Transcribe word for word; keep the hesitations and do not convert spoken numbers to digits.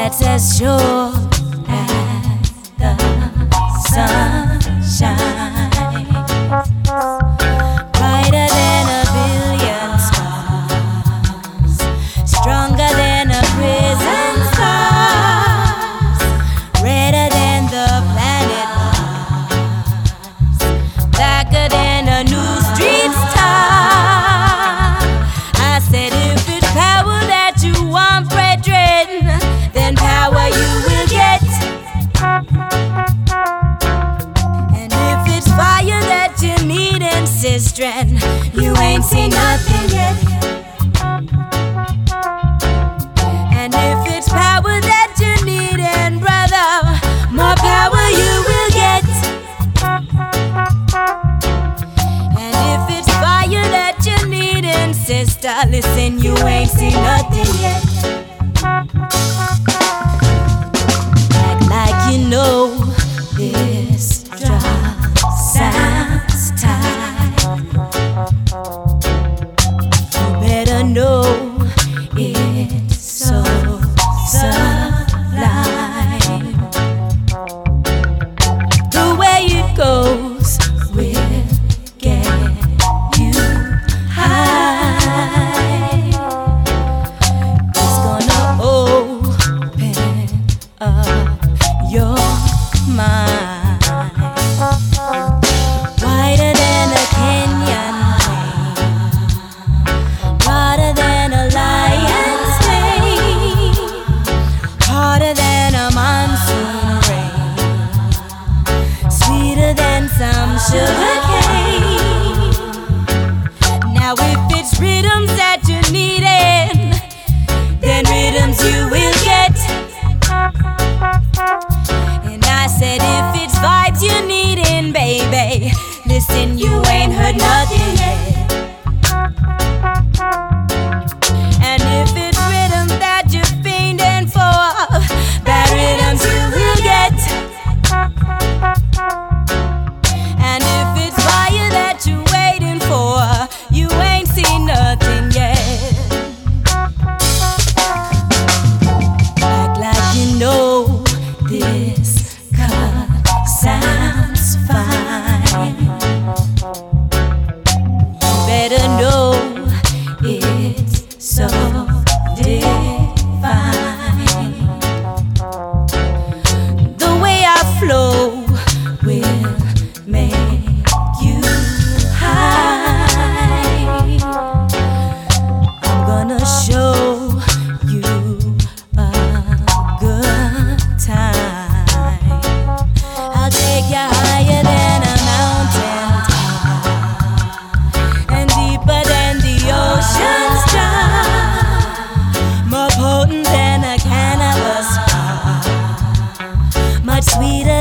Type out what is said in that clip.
that's as sure as the sunshine, brighter than a billion stars, stronger than a prison stars, redder than the planet Mars, blacker than a new street star. I said if it's power that you want, brethren, then power you will get. And if it's fire that you need, and sister, you ain't seen nothing yet. And if it's power that you need, and brother, more power you will get. And if it's fire that you need, and sister, listen, you ain't seen nothing yet. Act like you know this drop sounds tight. You better know it's so sublime. The way it goes will get you high. It's gonna open up your mind. Wider than a canyon lane, broader than a lion's mane, harder than a monsoon rain, sweeter than some sugar cane. Now if it's rhythms that you needin', then rhythms you will get. And I said if it's vibes you needin', baby, listen, you ain't heard nothing yet. And if it's rhythms that you're fiendin' for, bad rhythms you will get. And if it's fire that you're waiting for, you ain't seen nothing yet. Act like you know this cut sounds fine. You better know it's so divine. The way I flow will make you high. I'm gonna show you a good time. I'll take you higher than a mountain top, and deeper than the ocean's drop, more potent than a cannabis pop, much sweeter